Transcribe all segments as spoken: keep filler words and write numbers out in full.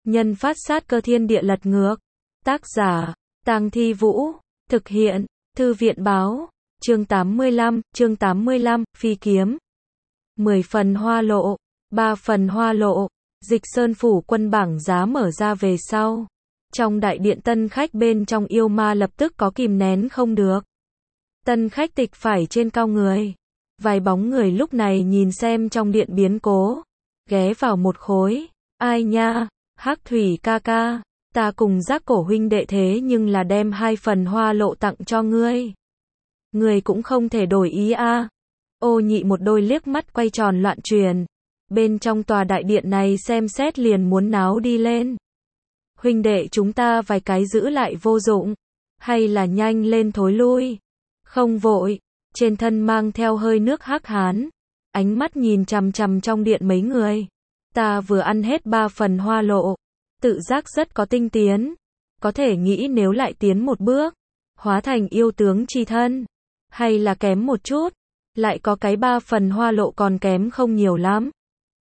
Nhân phát sát cơ thiên địa lật ngược. Tác giả, Tang Thi Vũ. Thực hiện, Thư viện báo. Chương tám mươi lăm, chương tám mươi lăm, phi kiếm. mười phần hoa lộ, ba phần hoa lộ. Dịch Sơn phủ quân bảng giá mở ra về sau. Trong đại điện tân khách bên trong yêu ma lập tức có kìm nén không được. Tân khách tịch phải trên cao người. Vài bóng người lúc này nhìn xem trong điện biến cố. Ghé vào một khối. Ai nha, Hắc Thủy ca ca. Ta cùng Giác Cổ huynh đệ thế nhưng là đem hai phần hoa lộ tặng cho ngươi. Ngươi cũng không thể đổi ý a. À. Ô Nhị một đôi liếc mắt quay tròn loạn truyền. Bên trong tòa đại điện này xem xét liền muốn náo đi lên. Huynh đệ chúng ta vài cái giữ lại vô dụng. Hay là nhanh lên thối lui. Không vội. Trên thân mang theo hơi nước hắc hán. Ánh mắt nhìn chằm chằm trong điện mấy người. Ta vừa ăn hết ba phần hoa lộ. Tự giác rất có tinh tiến. Có thể nghĩ nếu lại tiến một bước. Hóa thành yêu tướng chi thân. Hay là kém một chút. Lại có cái ba phần hoa lộ còn kém không nhiều lắm.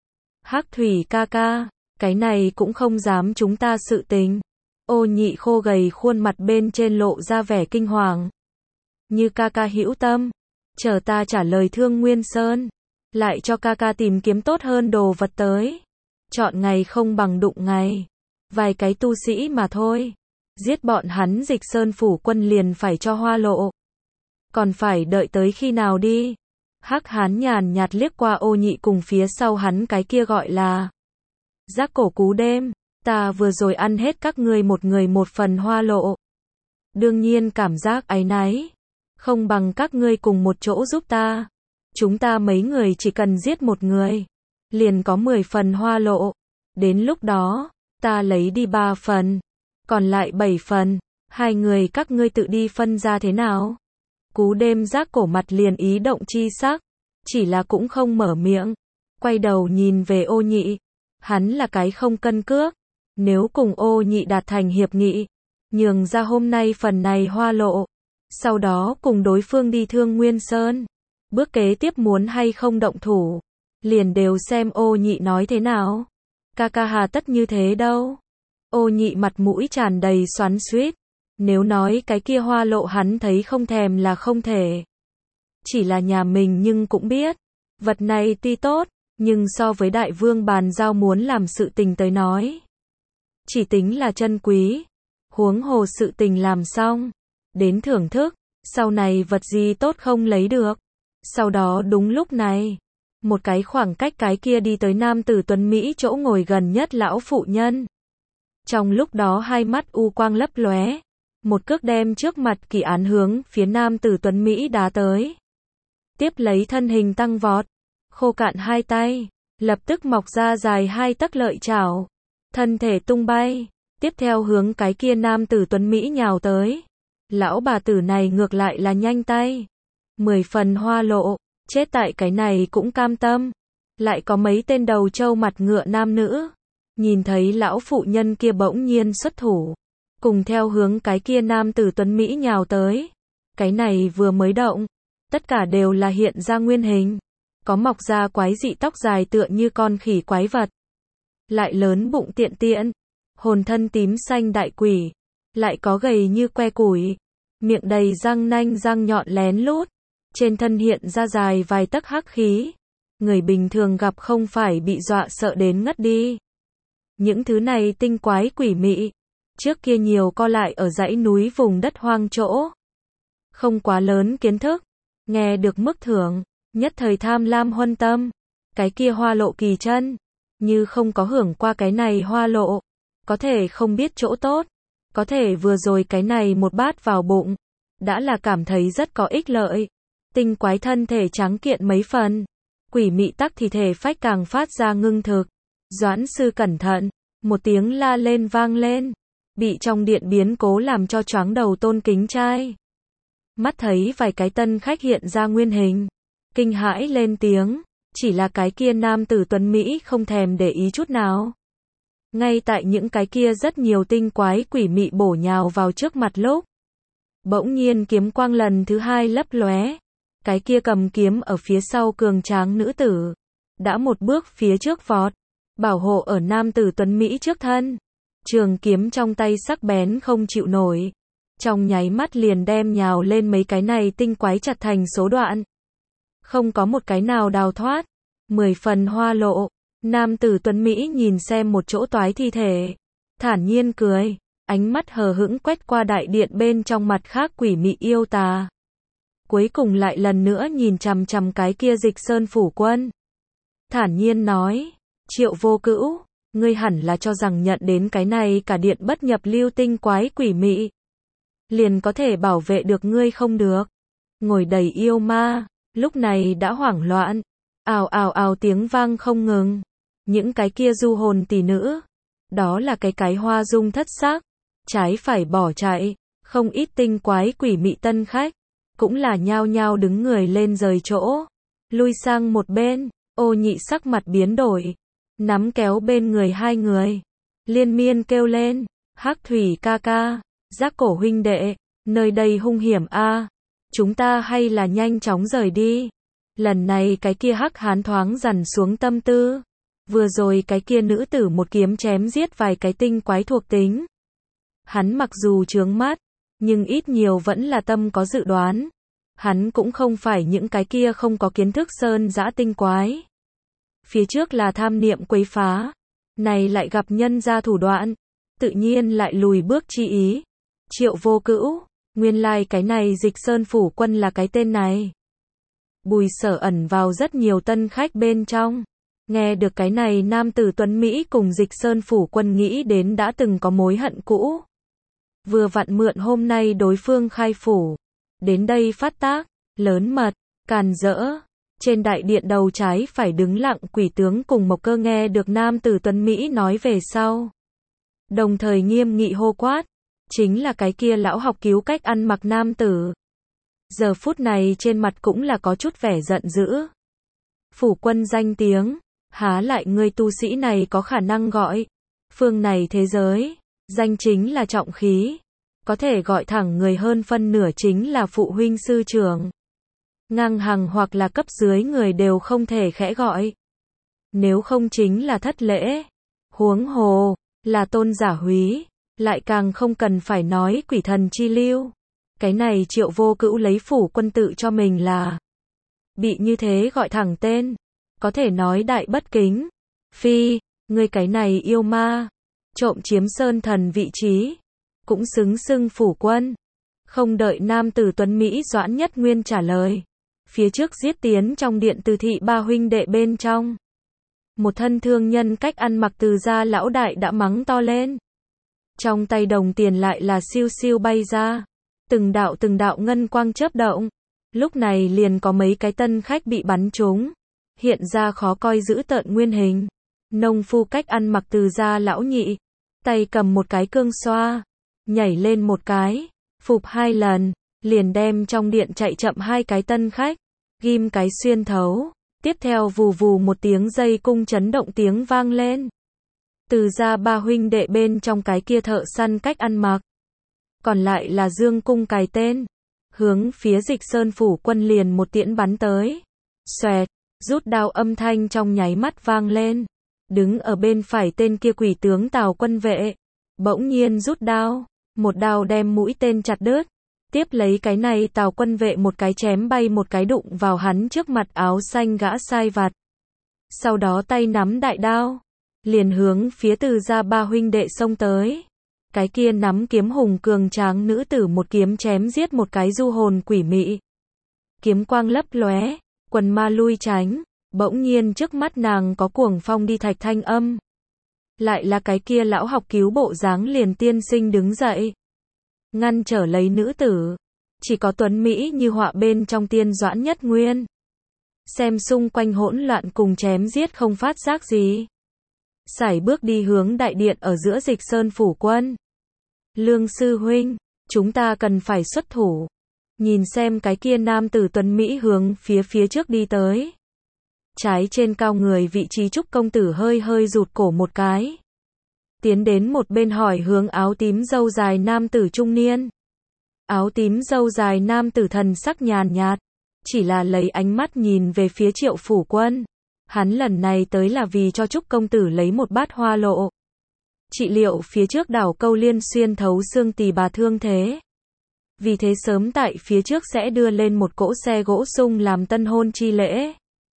Hắc Thủy ca ca. Cái này cũng không dám chúng ta sự tình. Ô Nhị khô gầy khuôn mặt bên trên lộ ra vẻ kinh hoàng. Như ca ca hữu tâm. Chờ ta trả lời Thương Nguyên Sơn. Lại cho ca ca tìm kiếm tốt hơn đồ vật tới. Chọn ngày không bằng đụng ngày. Vài cái tu sĩ mà thôi. Giết bọn hắn Dịch Sơn phủ quân liền phải cho hoa lộ. Còn phải đợi tới khi nào đi. Hắc hán nhàn nhạt liếc qua Ô Nhị cùng phía sau hắn cái kia gọi là Giác Cổ cú đêm. Ta vừa rồi ăn hết các ngươi một người một phần hoa lộ. Đương nhiên cảm giác áy náy. Không bằng các ngươi cùng một chỗ giúp ta. Chúng ta mấy người chỉ cần giết một người. Liền có mười phần hoa lộ. Đến lúc đó, ta lấy đi ba phần. Còn lại bảy phần. Hai người các ngươi tự đi phân ra thế nào? Cú đêm Giác Cổ mặt liền ý động chi sắc. Chỉ là cũng không mở miệng. Quay đầu nhìn về Ô Nhị. Hắn là cái không cân cước. Nếu cùng Ô Nhị đạt thành hiệp nghị. Nhường ra hôm nay phần này hoa lộ. Sau đó cùng đối phương đi Thương Nguyên Sơn. Bước kế tiếp muốn hay không động thủ. Liền đều xem Ô Nhị nói thế nào. Ca ca hà tất như thế đâu. Ô Nhị mặt mũi tràn đầy xoắn xuýt. Nếu nói cái kia hoa lộ hắn thấy không thèm là không thể. Chỉ là nhà mình nhưng cũng biết. Vật này tuy tốt. Nhưng so với đại vương bàn giao muốn làm sự tình tới nói. Chỉ tính là chân quý. Huống hồ sự tình làm xong. Đến thưởng thức. Sau này vật gì tốt không lấy được. Sau đó đúng lúc này. Một cái khoảng cách cái kia đi tới nam tử tuấn Mỹ chỗ ngồi gần nhất lão phụ nhân. Trong lúc đó hai mắt u quang lấp lóe. Một cước đem trước mặt Kỳ Án hướng phía nam tử tuấn Mỹ đá tới. Tiếp lấy thân hình tăng vọt. Khô cạn hai tay. Lập tức mọc ra dài hai tấc lợi chảo. Thân thể tung bay. Tiếp theo hướng cái kia nam tử tuấn Mỹ nhào tới. Lão bà tử này ngược lại là nhanh tay. Mười phần hoa lộ. Chết tại cái này cũng cam tâm. Lại có mấy tên đầu trâu mặt ngựa nam nữ. Nhìn thấy lão phụ nhân kia bỗng nhiên xuất thủ. Cùng theo hướng cái kia nam tử tuấn Mỹ nhào tới. Cái này vừa mới động. Tất cả đều là hiện ra nguyên hình. Có mọc ra quái dị tóc dài tựa như con khỉ quái vật. Lại lớn bụng tiện tiện. Hồn thân tím xanh đại quỷ. Lại có gầy như que củi. Miệng đầy răng nanh răng nhọn lén lút. Trên thân hiện ra dài vài tấc hắc khí. Người bình thường gặp không phải bị dọa sợ đến ngất đi. Những thứ này tinh quái quỷ mị. Trước kia nhiều co lại ở dãy núi vùng đất hoang chỗ. Không quá lớn kiến thức. Nghe được mức thưởng. Nhất thời tham lam huân tâm. Cái kia hoa lộ kỳ chân. Như không có hưởng qua cái này hoa lộ. Có thể không biết chỗ tốt. Có thể vừa rồi cái này một bát vào bụng. Đã là cảm thấy rất có ích lợi. Tinh quái thân thể trắng kiện mấy phần. Quỷ mị tắc thì thể phách càng phát ra ngưng thực. Doãn sư cẩn thận. Một tiếng la lên vang lên. Bị trong điện biến cố làm cho choáng đầu Tôn Kính trai. Mắt thấy vài cái tân khách hiện ra nguyên hình. Kinh hãi lên tiếng. Chỉ là cái kia nam tử tuấn Mỹ không thèm để ý chút nào. Ngay tại những cái kia rất nhiều tinh quái quỷ mị bổ nhào vào trước mặt lúc. Bỗng nhiên kiếm quang lần thứ hai lấp lóe. Cái kia cầm kiếm ở phía sau cường tráng nữ tử. Đã một bước phía trước vọt. Bảo hộ ở nam tử tuấn Mỹ trước thân. Trường kiếm trong tay sắc bén không chịu nổi. Trong nháy mắt liền đem nhào lên mấy cái này tinh quái chặt thành số đoạn. Không có một cái nào đào thoát. Mười phần hoa lộ. Nam tử tuấn Mỹ nhìn xem một chỗ toái thi thể. Thản nhiên cười. Ánh mắt hờ hững quét qua đại điện bên trong mặt khác quỷ mị yêu tà. Cuối cùng lại lần nữa nhìn chằm chằm cái kia Dịch Sơn phủ quân. Thản nhiên nói. Triệu Vô Cữu, ngươi hẳn là cho rằng nhận đến cái này cả điện bất nhập lưu tinh quái quỷ mị. Liền có thể bảo vệ được ngươi không được. Ngồi đầy yêu ma, lúc này đã hoảng loạn. Ào ào ào tiếng vang không ngừng. Những cái kia du hồn tỷ nữ. Đó là cái cái hoa dung thất sắc. Trái phải bỏ chạy. Không ít tinh quái quỷ mị tân khách. Cũng là nhao nhao đứng người lên rời chỗ. Lui sang một bên. Ô Nhị sắc mặt biến đổi. Nắm kéo bên người hai người. Liên miên kêu lên. Hắc Thủy ca ca. Giác Cổ huynh đệ. Nơi đây hung hiểm a. Chúng ta hay là nhanh chóng rời đi. Lần này cái kia hắc hán thoáng dằn xuống tâm tư. Vừa rồi cái kia nữ tử một kiếm chém giết vài cái tinh quái thuộc tính. Hắn mặc dù chướng mắt, nhưng ít nhiều vẫn là tâm có dự đoán. Hắn cũng không phải những cái kia không có kiến thức sơn dã tinh quái. Phía trước là tham niệm quấy phá. Này lại gặp nhân ra thủ đoạn. Tự nhiên lại lùi bước chi ý. Triệu Vô Cữu. Nguyên lai like cái này Dịch Sơn phủ quân là cái tên này. Bùi Sở ẩn vào rất nhiều tân khách bên trong. Nghe được cái này nam tử tuấn Mỹ cùng Dịch Sơn phủ quân nghĩ đến đã từng có mối hận cũ. Vừa vặn mượn hôm nay đối phương khai phủ. Đến đây phát tác, lớn mật, càn rỡ. Trên đại điện đầu trái phải đứng lặng quỷ tướng cùng Mộc Cơ nghe được nam tử tuấn Mỹ nói về sau. Đồng thời nghiêm nghị hô quát. Chính là cái kia lão học cứu cách ăn mặc nam tử. Giờ phút này trên mặt cũng là có chút vẻ giận dữ. Phủ quân danh tiếng, há lại người tu sĩ này có khả năng gọi. Phương này thế giới, danh chính là trọng khí. Có thể gọi thẳng người hơn phân nửa chính là phụ huynh sư trưởng. Ngang hàng hoặc là cấp dưới người đều không thể khẽ gọi. Nếu không chính là thất lễ. Huống hồ, là tôn giả húy. Lại càng không cần phải nói quỷ thần chi lưu. Cái này Triệu Vô Cữu lấy phủ quân tự cho mình là. Bị như thế gọi thẳng tên. Có thể nói đại bất kính. Phi, ngươi cái này yêu ma. Trộm chiếm sơn thần vị trí. Cũng xứng xưng phủ quân. Không đợi nam tử tuấn Mỹ Doãn Nhất Nguyên trả lời. Phía trước giết tiến trong điện Từ thị ba huynh đệ bên trong. Một thân thương nhân cách ăn mặc Từ gia lão đại đã mắng to lên. Trong tay đồng tiền lại là siêu siêu bay ra. Từng đạo từng đạo ngân quang chớp động. Lúc này liền có mấy cái tân khách bị bắn trúng. Hiện ra khó coi dữ tợn nguyên hình. Nông phu cách ăn mặc Từ gia lão nhị. Tay cầm một cái cương xoa. Nhảy lên một cái. Phục hai lần. Liền đem trong điện chạy chậm hai cái tân khách. Ghim cái xuyên thấu. Tiếp theo vù vù một tiếng dây cung chấn động tiếng vang lên. Từ gia ba huynh đệ bên trong cái kia thợ săn cách ăn mặc. Còn lại là dương cung cài tên. Hướng phía Dịch Sơn phủ quân liền một tiễn bắn tới. Xoẹt, rút đao âm thanh trong nháy mắt vang lên. Đứng ở bên phải tên kia quỷ tướng Tào quân vệ. Bỗng nhiên rút đao. Một đao đem mũi tên chặt đứt. Tiếp lấy cái này Tào quân vệ một cái chém bay một cái đụng vào hắn trước mặt áo xanh gã sai vặt. Sau đó tay nắm đại đao. Liền hướng phía Từ gia ba huynh đệ xông tới. Cái kia nắm kiếm hùng cường tráng nữ tử một kiếm chém giết một cái du hồn quỷ mị. Kiếm quang lấp lóe, quần ma lui tránh, bỗng nhiên trước mắt nàng có cuồng phong đi thạch thanh âm. Lại là cái kia lão học cứu bộ dáng liền tiên sinh đứng dậy. Ngăn trở lấy nữ tử. Chỉ có tuấn Mỹ như họa bên trong tiên Doãn Nhất Nguyên. Xem xung quanh hỗn loạn cùng chém giết không phát giác gì. Sải bước đi hướng đại điện ở giữa Dịch Sơn phủ quân. Lương sư huynh, chúng ta cần phải xuất thủ. Nhìn xem cái kia nam tử tuấn Mỹ hướng phía phía trước đi tới. Trái trên cao người vị trí Trúc công tử hơi hơi rụt cổ một cái. Tiến đến một bên hỏi hướng áo tím râu dài nam tử trung niên. Áo tím râu dài nam tử thần sắc nhàn nhạt. Chỉ là lấy ánh mắt nhìn về phía Triệu phủ quân. Hắn lần này tới là vì cho Trúc công tử lấy một bát hoa lộ. Trị liệu phía trước đảo câu liên xuyên thấu xương tỳ bà thương thế. Vì thế sớm tại phía trước sẽ đưa lên một cỗ xe gỗ sung làm tân hôn chi lễ.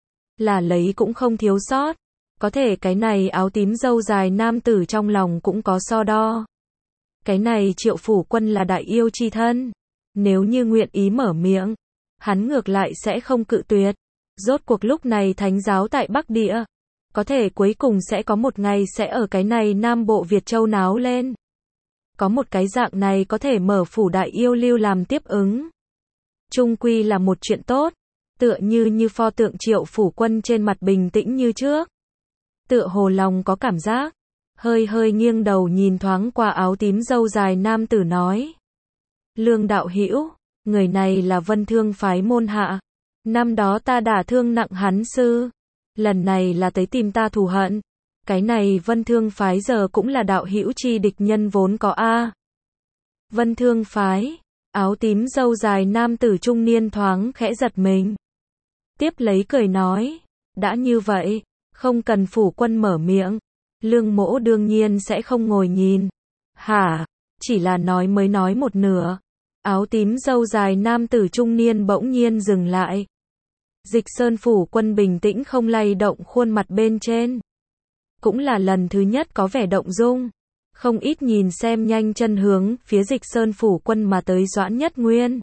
Là lấy cũng không thiếu sót. Có thể cái này áo tím râu dài nam tử trong lòng cũng có so đo. Cái này Triệu Phủ Quân là đại yêu chi thân. Nếu như nguyện ý mở miệng, hắn ngược lại sẽ không cự tuyệt. Rốt cuộc lúc này thánh giáo tại Bắc Địa. Có thể cuối cùng sẽ có một ngày sẽ ở cái này Nam Bộ Việt Châu náo lên. Có một cái dạng này có thể mở phủ đại yêu lưu làm tiếp ứng. Trung quy là một chuyện tốt. Tựa như như pho tượng Triệu Phủ Quân trên mặt bình tĩnh như trước. Tựa hồ lòng có cảm giác. Hơi hơi nghiêng đầu nhìn thoáng qua áo tím râu dài nam tử nói. Lương đạo hữu, người này là Vân Thương phái môn hạ. Năm đó ta đả thương nặng hắn sư. Lần này là tới tìm ta thù hận. Cái này Vân Thương phái giờ cũng là đạo hữu chi địch nhân vốn có a. Vân Thương phái, áo tím râu dài nam tử trung niên thoáng khẽ giật mình. Tiếp lấy cười nói, đã như vậy, không cần phủ quân mở miệng. Lương mỗ đương nhiên sẽ không ngồi nhìn. Hả, chỉ là nói mới nói một nửa. Áo tím râu dài nam tử trung niên bỗng nhiên dừng lại. Dịch Sơn phủ quân bình tĩnh không lay động khuôn mặt bên trên. Cũng là lần thứ nhất có vẻ động dung. Không ít nhìn xem nhanh chân hướng phía Dịch Sơn phủ quân mà tới Doãn Nhất Nguyên.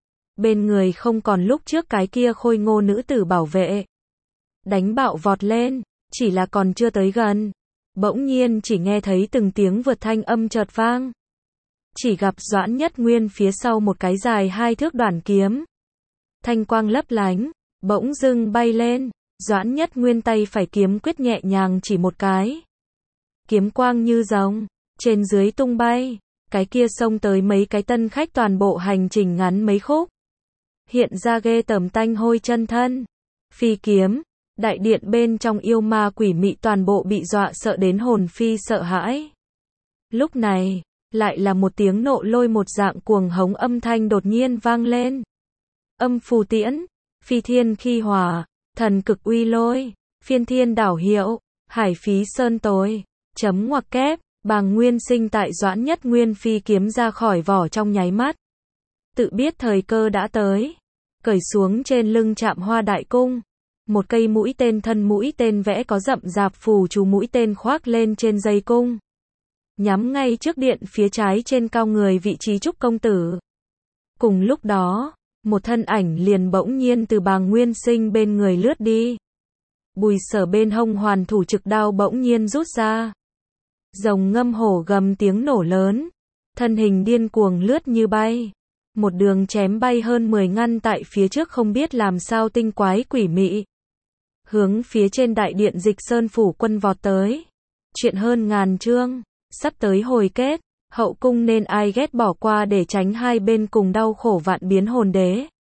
Bên người không còn lúc trước cái kia khôi ngô nữ tử bảo vệ. Đánh bạo vọt lên, chỉ là còn chưa tới gần. Bỗng nhiên chỉ nghe thấy từng tiếng vượt thanh âm chợt vang. Chỉ gặp Doãn Nhất Nguyên phía sau một cái dài hai thước đoản kiếm. Thanh quang lấp lánh, bỗng dưng bay lên. Doãn Nhất Nguyên tay phải kiếm quyết nhẹ nhàng chỉ một cái. Kiếm quang như rồng, trên dưới tung bay. Cái kia xông tới mấy cái tân khách toàn bộ hành trình ngắn mấy khúc. Hiện ra ghê tởm tanh hôi chân thân. Phi kiếm, đại điện bên trong yêu ma quỷ mị toàn bộ bị dọa sợ đến hồn phi sợ hãi. Lúc này, lại là một tiếng nộ lôi một dạng cuồng hống âm thanh đột nhiên vang lên. Âm phù tiễn, phi thiên khi hỏa, thần cực uy lôi, phiên thiên đảo hiệu, hải phí sơn tối, chấm ngoặc kép, bàng nguyên sinh tại Doãn Nhất Nguyên phi kiếm ra khỏi vỏ trong nháy mắt. Tự biết thời cơ đã tới, cởi xuống trên lưng chạm hoa đại cung. Một cây mũi tên thân mũi tên vẽ có rậm rạp phù chú mũi tên khoác lên trên dây cung. Nhắm ngay trước điện phía trái trên cao người vị trí Trúc công tử. Cùng lúc đó, một thân ảnh liền bỗng nhiên từ bàng nguyên sinh bên người lướt đi. Bùi Sở bên hông hoàn thủ trực đao bỗng nhiên rút ra. Rồng ngâm hổ gầm tiếng nổ lớn. Thân hình điên cuồng lướt như bay. Một đường chém bay hơn mười ngăn tại phía trước không biết làm sao tinh quái quỷ mị. Hướng phía trên đại điện Dịch Sơn phủ quân vọt tới. Chuyện hơn ngàn chương. Sắp tới hồi kết. Hậu cung nên ai ghét bỏ qua để tránh hai bên cùng đau khổ vạn biến hồn đế.